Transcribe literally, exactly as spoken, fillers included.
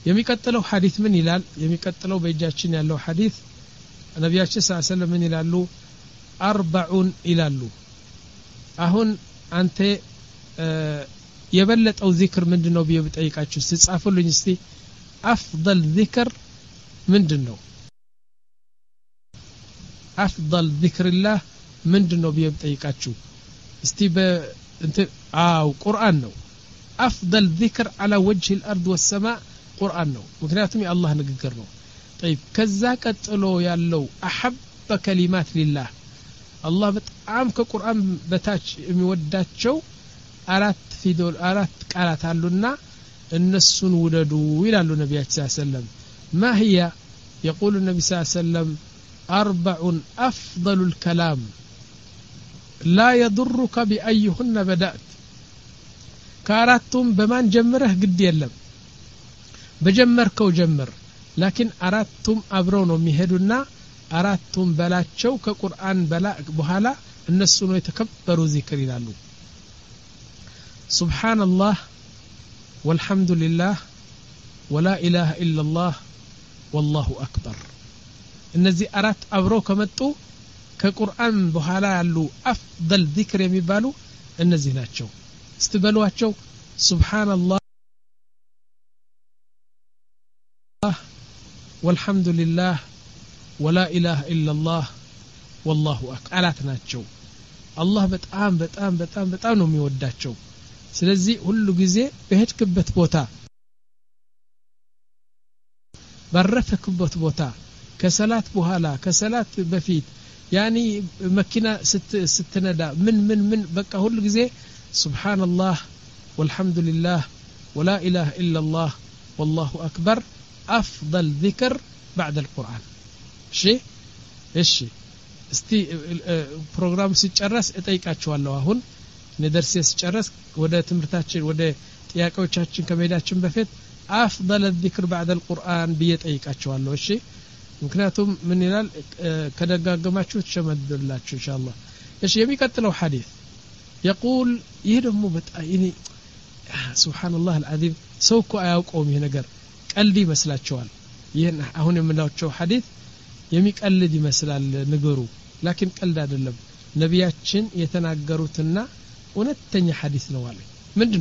የሚቀጥለው ሐዲስ ምን ይላል የሚቀጥለው በእጃችን ያለው ሐዲስ ነብያችን ሰለላሁ ዐለይሂ ወሰለም ምን ይላሉ አርባዑን ይላሉ አሁን አንተ የበለጠው ዚክር ምንድነው ብዬ ብጠይቃችሁ ሲጻፉልኝ እስቲ አፍضل ዚክር ምንድነው አፍضل ዚክርላህ ምንድነው ብዬ ብጠይቃችሁ እስቲ በእንት አው ቁርአን ነው أفضل ذكر على وجه الأرض والسماء قرآن نو مكنياتهم يا الله نقدر نو طيب كذا قتلو يالو أحب كلمات لله الله بتعام كقرآن بتاج موداتشو أرات في دول أرات قالت علونا النسون ولدوا إلى النبي صلى الله عليه وسلم ما هي يقول النبي صلى الله عليه وسلم أربع أفضل الكلام لا يضرك بأيهن بدأت كاراتهم بمان جمره قد يلم بجمركو جمر لكن أراتهم أبرونو ميهدونا أراتهم بلاتشو كقرآن بلا بحالا الناس يتكبروا ذكر لالو سبحان الله والحمد لله ولا إله إلا الله والله أكبر النزي أرات أبرو كمتو كقرآن بحالا يالو أفضل ذكر يميبالو النزي ناتشو استبلواتشو سبحان الله والحمد لله ولا إله إلا الله والله أكبر ألاتناتشو الله بتقام بتقام بتقام بتقام نومي وداتشو سلزي هلو جزي بهج كبت بوتا برفة كبت بوتا كسلات بوهالا كسلات بفيت يعني مكينة ست ستندا من من من بقى هلو جزي سبحان الله والحمد لله ولا إله إلا الله والله أكبر أفضل ذكر بعد القرآن شيء إيش استي برنامج سيجرس እጠይቃችኋለሁ አሁን ነደርስ ሲጨርስ ወደ ትምርታችን ወደ ጥያቄዎቻችን ከመሄዳችን በፊት أفضل الذكر بعد القرآن بيጠይቃችኋለሁ እሺ ምክንያቱም ምን ይላል ከደጋገማችሁ ተሸመድላችሁ ኢንሻአላህ እሺ የሚቀጥለው ሐዲስ يقول يدمو بتايني سبحان الله العظيم سوكو አያውቀውም ይሄ ነገር ቀልድ ይመስላችኋል ይሄን አሁን የምናውቀው ሐዲስ የሚቀልድ ይመስላል ነገሩ ላኪን ቀልድ አይደለም ነብያችን የተናገሩትና እውነተኛ ሐዲስ ነው አለ